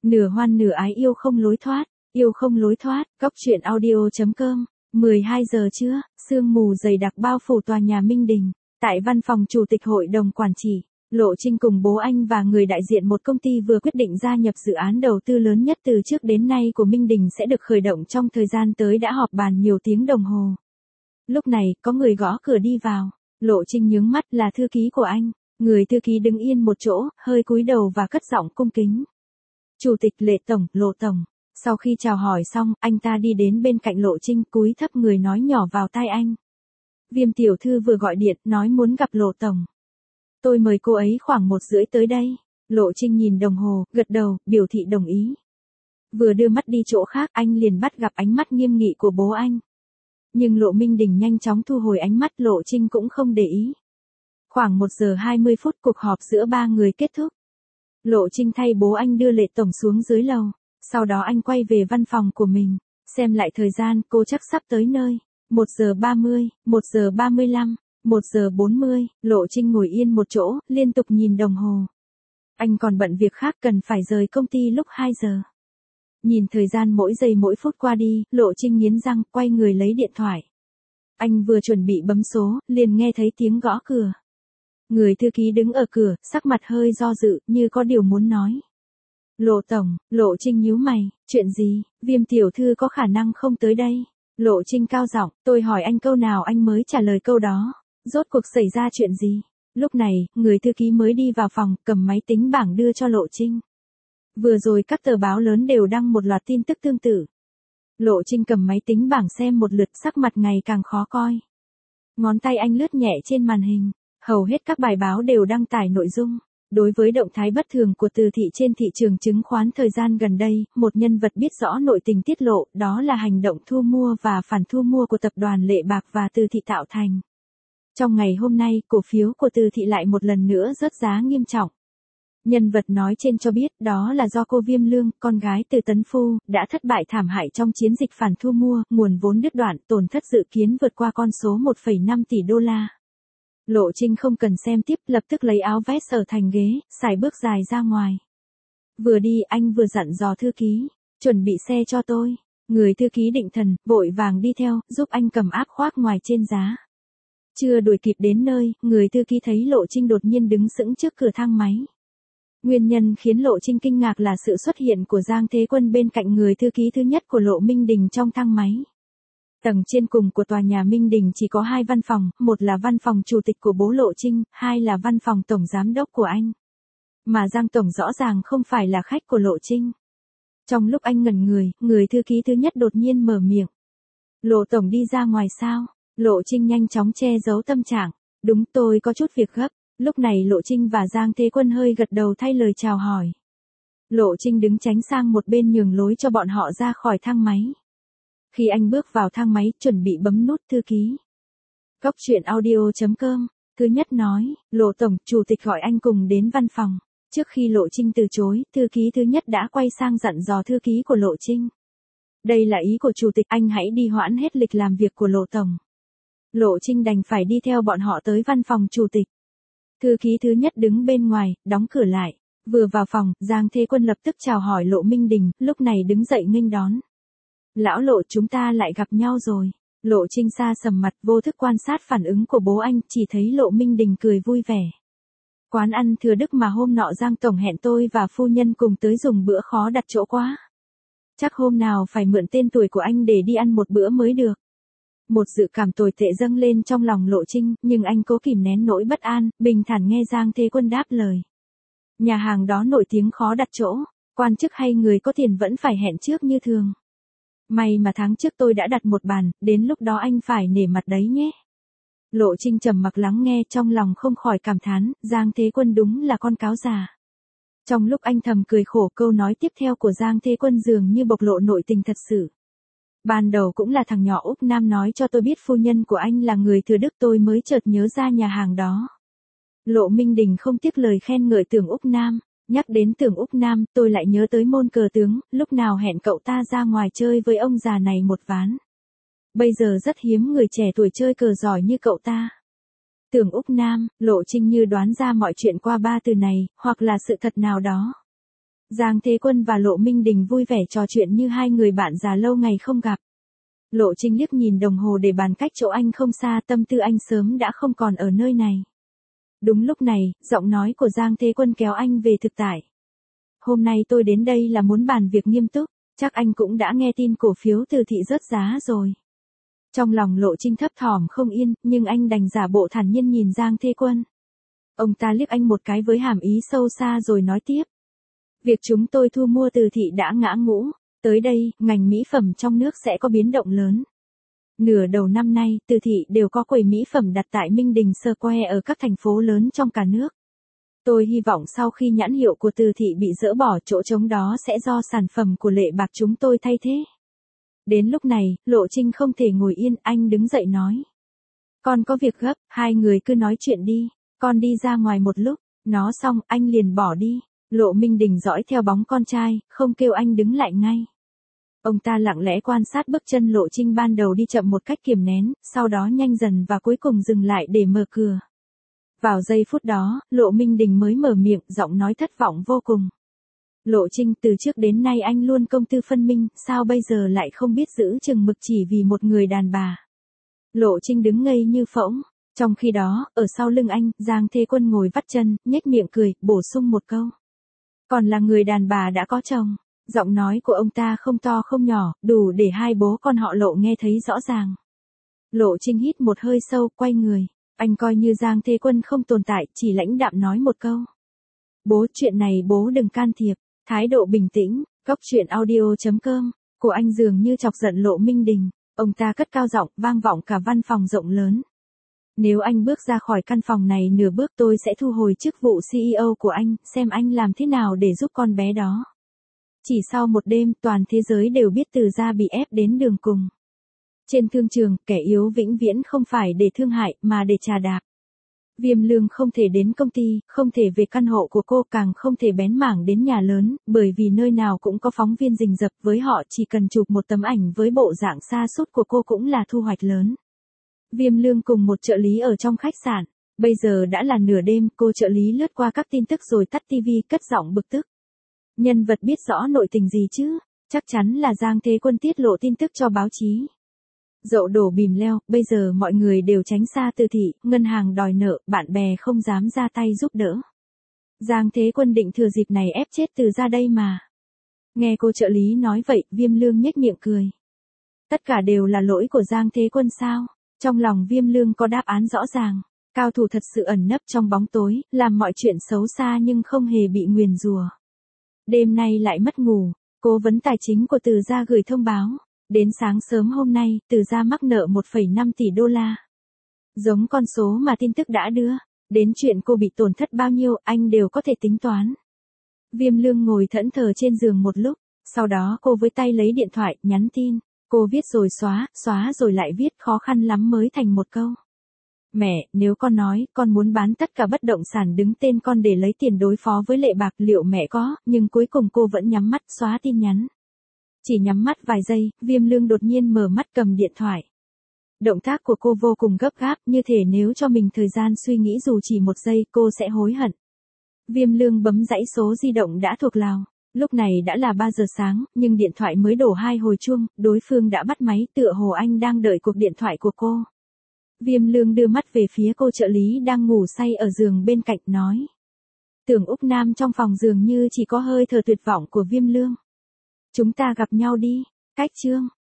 Nửa hoan nửa ái yêu không lối thoát, Cóc truyện audio.com, 12 giờ trưa, sương mù dày đặc bao phủ tòa nhà Minh Đình. Tại văn phòng chủ tịch hội đồng quản trị, Lộ Trinh cùng bố anh và người đại diện một công ty vừa quyết định gia nhập dự án đầu tư lớn nhất từ trước đến nay của Minh Đình sẽ được khởi động trong thời gian tới đã họp bàn nhiều tiếng đồng hồ. Lúc này, có người gõ cửa đi vào. Lộ Trinh nhướng mắt là thư ký của anh. Người thư ký đứng yên một chỗ, hơi cúi đầu và cất giọng cung kính. Chủ tịch Lệ Tổng, Lộ Tổng. Sau khi chào hỏi xong, anh ta đi đến bên cạnh Lộ Trinh, cúi thấp người nói nhỏ vào tai anh. Viêm tiểu thư vừa gọi điện, nói muốn gặp Lộ Tổng. Tôi mời cô ấy khoảng 1:30 tới đây. Lộ Trinh nhìn đồng hồ, gật đầu, biểu thị đồng ý. Vừa đưa mắt đi chỗ khác, anh liền bắt gặp ánh mắt nghiêm nghị của bố anh. Nhưng Lộ Minh Đình nhanh chóng thu hồi ánh mắt, Lộ Trinh cũng không để ý. Khoảng 1:20 cuộc họp giữa ba người kết thúc. Lộ Trinh thay bố anh đưa Lệ Tổng xuống dưới lầu. Sau đó anh quay về văn phòng của mình. Xem lại thời gian, cô chắc sắp tới nơi. 1:30, 1:35, 1:40, Lộ Trinh ngồi yên một chỗ, liên tục nhìn đồng hồ. Anh còn bận việc khác cần phải rời công ty lúc 2 giờ. Nhìn thời gian mỗi giây mỗi phút qua đi, Lộ Trinh nghiến răng, quay người lấy điện thoại. Anh vừa chuẩn bị bấm số, liền nghe thấy tiếng gõ cửa. Người thư ký đứng ở cửa, sắc mặt hơi do dự, như có điều muốn nói. Lộ Tổng, Lộ Trinh nhíu mày, chuyện gì, Viêm tiểu thư có khả năng không tới đây. Lộ Trinh cao giọng, tôi hỏi anh câu nào anh mới trả lời câu đó. Rốt cuộc xảy ra chuyện gì? Lúc này, người thư ký mới đi vào phòng, cầm máy tính bảng đưa cho Lộ Trinh. Vừa rồi các tờ báo lớn đều đăng một loạt tin tức tương tự. Lộ Trinh cầm máy tính bảng xem một lượt, sắc mặt ngày càng khó coi. Ngón tay anh lướt nhẹ trên màn hình, hầu hết các bài báo đều đăng tải nội dung. Đối với động thái bất thường của Từ Thị trên thị trường chứng khoán thời gian gần đây, một nhân vật biết rõ nội tình tiết lộ, đó là hành động thu mua và phản thu mua của tập đoàn Lệ Bạc và Từ Thị tạo thành. Trong ngày hôm nay, cổ phiếu của Từ Thị lại một lần nữa rớt giá nghiêm trọng. Nhân vật nói trên cho biết đó là do cô Viêm Lương, con gái Từ Tấn Phu, đã thất bại thảm hại trong chiến dịch phản thu mua, nguồn vốn đứt đoạn, tổn thất dự kiến vượt qua con số 1,5 tỷ đô la. Lộ Trinh không cần xem tiếp, lập tức lấy áo vest ở thành ghế, xài bước dài ra ngoài. Vừa đi anh vừa dặn dò thư ký, chuẩn bị xe cho tôi. Người thư ký định thần, vội vàng đi theo, giúp anh cầm áp khoác ngoài trên giá. Chưa đuổi kịp đến nơi, người thư ký thấy Lộ Trinh đột nhiên đứng sững trước cửa thang máy. Nguyên nhân khiến Lộ Trinh kinh ngạc là sự xuất hiện của Giang Thế Quân bên cạnh người thư ký thứ nhất của Lộ Minh Đình trong thang máy. Tầng trên cùng của tòa nhà Minh Đình chỉ có 2 văn phòng, một là văn phòng chủ tịch của bố Lộ Trinh, 2 là văn phòng tổng giám đốc của anh. Mà Giang Tổng rõ ràng không phải là khách của Lộ Trinh. Trong lúc anh ngẩn người thư ký thứ nhất đột nhiên mở miệng. Lộ Tổng đi ra ngoài sao? Lộ Trinh nhanh chóng che giấu tâm trạng. Đúng, tôi có chút việc gấp. Lúc này Lộ Trinh và Giang Thế Quân hơi gật đầu thay lời chào hỏi. Lộ Trinh đứng tránh sang một bên nhường lối cho bọn họ ra khỏi thang máy. Khi anh bước vào thang máy, chuẩn bị bấm nút thư ký. Cóc truyện audio.com, thứ nhất nói, Lộ Tổng, chủ tịch gọi anh cùng đến văn phòng. Trước khi Lộ Trinh từ chối, thư ký thứ nhất đã quay sang dặn dò thư ký của Lộ Trinh. Đây là ý của chủ tịch, anh hãy đi hoãn hết lịch làm việc của Lộ Tổng. Lộ Trinh đành phải đi theo bọn họ tới văn phòng chủ tịch. Thư ký thứ nhất đứng bên ngoài, đóng cửa lại. Vừa vào phòng, Giang Thế Quân lập tức chào hỏi Lộ Minh Đình, lúc này đứng dậy nghênh đón. Lão Lộ, chúng ta lại gặp nhau rồi. Lộ Trinh xa sầm mặt, vô thức quan sát phản ứng của bố anh, chỉ thấy Lộ Minh Đình cười vui vẻ. Quán ăn Thừa Đức mà hôm nọ Giang Tổng hẹn tôi và phu nhân cùng tới dùng bữa khó đặt chỗ quá. Chắc hôm nào phải mượn tên tuổi của anh để đi ăn một bữa mới được. Một dự cảm tồi tệ dâng lên trong lòng Lộ Trinh, nhưng anh cố kìm nén nỗi bất an, bình thản nghe Giang Thế Quân đáp lời. Nhà hàng đó nổi tiếng khó đặt chỗ, quan chức hay người có tiền vẫn phải hẹn trước như thường. May mà tháng trước tôi đã đặt một bàn, đến lúc đó anh phải nể mặt đấy nhé. Lộ Trinh trầm mặc lắng nghe, trong lòng không khỏi cảm thán, Giang Thế Quân đúng là con cáo già. Trong lúc anh thầm cười khổ, câu nói tiếp theo của Giang Thế Quân dường như bộc lộ nội tình thật sự. Ban đầu cũng là thằng nhỏ Úc Nam nói cho tôi biết phu nhân của anh là người Thừa Đức, tôi mới chợt nhớ ra nhà hàng đó. Lộ Minh Đình không tiếc lời khen ngợi Tưởng Úc Nam. Nhắc đến Tưởng Úc Nam, tôi lại nhớ tới môn cờ tướng, lúc nào hẹn cậu ta ra ngoài chơi với ông già này một ván. Bây giờ rất hiếm người trẻ tuổi chơi cờ giỏi như cậu ta. Tưởng Úc Nam, Lộ Trinh như đoán ra mọi chuyện qua 3 từ này, hoặc là sự thật nào đó. Giang Thế Quân và Lộ Minh Đình vui vẻ trò chuyện như hai người bạn già lâu ngày không gặp. Lộ Trinh liếc nhìn đồng hồ để bàn cách chỗ anh không xa, tâm tư anh sớm đã không còn ở nơi này. Đúng lúc này, giọng nói của Giang Thế Quân kéo anh về thực tại. Hôm nay tôi đến đây là muốn bàn việc nghiêm túc, chắc anh cũng đã nghe tin cổ phiếu Từ Thị rớt giá rồi. Trong lòng Lộ Trinh thấp thỏm không yên, nhưng anh đành giả bộ thản nhiên nhìn Giang Thế Quân. Ông ta liếc anh một cái với hàm ý sâu xa rồi nói tiếp. Việc chúng tôi thu mua Từ Thị đã ngã ngũ, tới đây, ngành mỹ phẩm trong nước sẽ có biến động lớn. Nửa đầu năm nay, Từ Thị đều có quầy mỹ phẩm đặt tại Minh Đình Square ở các thành phố lớn trong cả nước. Tôi hy vọng sau khi nhãn hiệu của Từ Thị bị dỡ bỏ, chỗ trống đó sẽ do sản phẩm của Lệ Bạc chúng tôi thay thế. Đến lúc này, Lộ Trinh không thể ngồi yên, anh đứng dậy nói. Con có việc gấp, hai người cứ nói chuyện đi, con đi ra ngoài một lúc, nói xong anh liền bỏ đi. Lộ Minh Đình dõi theo bóng con trai, không kêu anh đứng lại ngay. Ông ta lặng lẽ quan sát bước chân Lộ Trinh ban đầu đi chậm một cách kiềm nén, sau đó nhanh dần và cuối cùng dừng lại để mở cửa. Vào giây phút đó, Lộ Minh Đình mới mở miệng, giọng nói thất vọng vô cùng. Lộ Trinh, từ trước đến nay anh luôn công tư phân minh, sao bây giờ lại không biết giữ chừng mực chỉ vì một người đàn bà. Lộ Trinh đứng ngây như phỗng. Trong khi đó, ở sau lưng anh, Giang Thế Quân ngồi vắt chân, nhếch miệng cười, bổ sung một câu. Còn là người đàn bà đã có chồng. Giọng nói của ông ta không to không nhỏ, đủ để hai bố con họ Lộ nghe thấy rõ ràng. Lộ Trinh hít một hơi sâu, quay người. Anh coi như Giang Thế Quân không tồn tại, chỉ lãnh đạm nói một câu. Bố, chuyện này bố đừng can thiệp. Thái độ bình tĩnh, góc chuyện audio.com, của anh dường như chọc giận Lộ Minh Đình. Ông ta cất cao giọng, vang vọng cả văn phòng rộng lớn. Nếu anh bước ra khỏi căn phòng này nửa bước tôi sẽ thu hồi chức vụ CEO của anh, xem anh làm thế nào để giúp con bé đó. Chỉ sau một đêm, toàn thế giới đều biết Từ gia bị ép đến đường cùng. Trên thương trường, kẻ yếu vĩnh viễn không phải để thương hại, mà để trà đạp. Viêm Lương không thể đến công ty, không thể về căn hộ của cô, càng không thể bén mảng đến nhà lớn, bởi vì nơi nào cũng có phóng viên rình rập, với họ chỉ cần chụp một tấm ảnh với bộ dạng sa sút của cô cũng là thu hoạch lớn. Viêm Lương cùng một trợ lý ở trong khách sạn. Bây giờ đã là nửa đêm, cô trợ lý lướt qua các tin tức rồi tắt tivi, cất giọng bực tức. Nhân vật biết rõ nội tình gì chứ? Chắc chắn là Giang Thế Quân tiết lộ tin tức cho báo chí. Dậu đổ bìm leo, bây giờ mọi người đều tránh xa Từ Thị, ngân hàng đòi nợ, bạn bè không dám ra tay giúp đỡ. Giang Thế Quân định thừa dịp này ép chết Từ gia đây mà. Nghe cô trợ lý nói vậy, Viêm Lương nhếch miệng cười. Tất cả đều là lỗi của Giang Thế Quân sao? Trong lòng Viêm Lương có đáp án rõ ràng. Cao thủ thật sự ẩn nấp trong bóng tối, làm mọi chuyện xấu xa nhưng không hề bị nguyền rủa. Đêm nay lại mất ngủ, cố vấn tài chính của Từ gia gửi thông báo. Đến sáng sớm hôm nay, Từ gia mắc nợ 1,5 tỷ đô la. Giống con số mà tin tức đã đưa, đến chuyện cô bị tổn thất bao nhiêu, anh đều có thể tính toán. Viêm Lương ngồi thẫn thờ trên giường một lúc, sau đó cô với tay lấy điện thoại, nhắn tin. Cô viết rồi xóa, xóa rồi lại viết, khó khăn lắm mới thành một câu. Mẹ, nếu con nói, con muốn bán tất cả bất động sản đứng tên con để lấy tiền đối phó với Lệ Bạc, liệu mẹ có, nhưng cuối cùng cô vẫn nhắm mắt, xóa tin nhắn. Chỉ nhắm mắt vài giây, Viêm Lương đột nhiên mở mắt cầm điện thoại. Động tác của cô vô cùng gấp gáp, như thể nếu cho mình thời gian suy nghĩ dù chỉ một giây, cô sẽ hối hận. Viêm Lương bấm dãy số di động đã thuộc lào. Lúc này đã là 3 giờ sáng, nhưng điện thoại mới đổ 2 hồi chuông, đối phương đã bắt máy, tựa hồ anh đang đợi cuộc điện thoại của cô. Viêm Lương đưa mắt về phía cô trợ lý đang ngủ say ở giường bên cạnh, nói. Tưởng Úc Nam trong phòng dường như chỉ có hơi thở tuyệt vọng của Viêm Lương. Chúng ta gặp nhau đi, cách chương.